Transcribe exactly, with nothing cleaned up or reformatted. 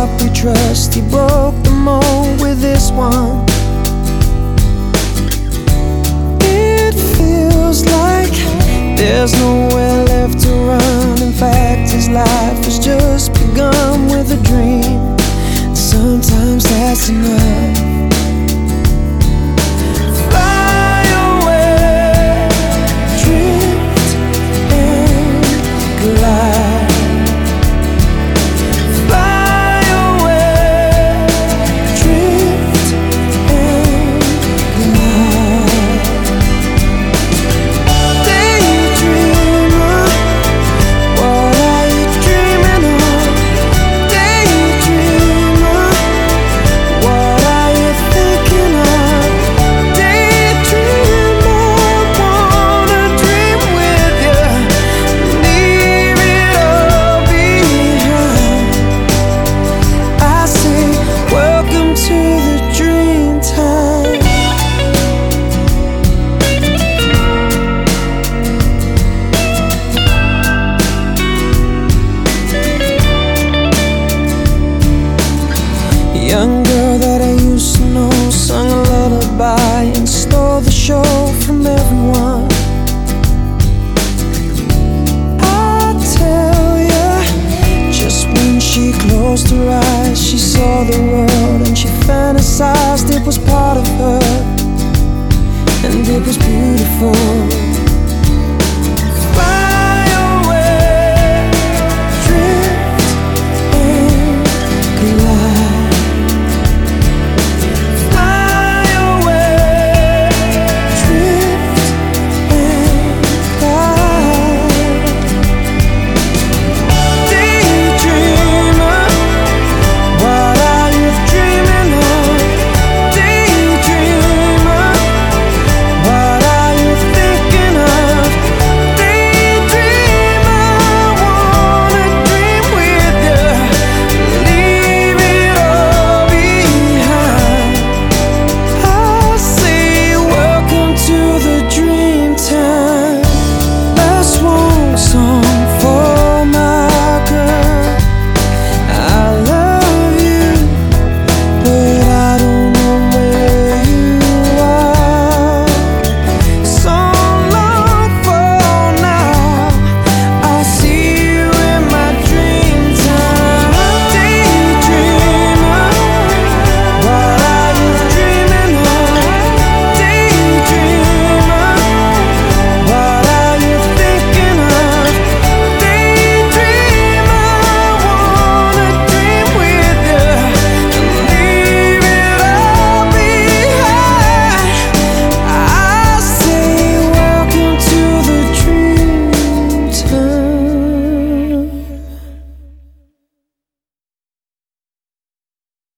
heart we trust, he broke the mold with this one. It feels like there's nowhere left to run. In fact, his life has just begun with a dream. Sometimes that's enough. Fly away, drift and glide. Fly away, drift and glide. Daydreamer, what are you dreaming of? Daydreamer, what are you thinking of? Daydreamer, wanna dream with you, leave it all behind. I say, welcome to the dream time. A young girl that I used to know sung a lullaby and stole the show from everyone. I tell ya, just when she closed her eyes, she saw the world and she fantasized it was part of her, and it was beautiful.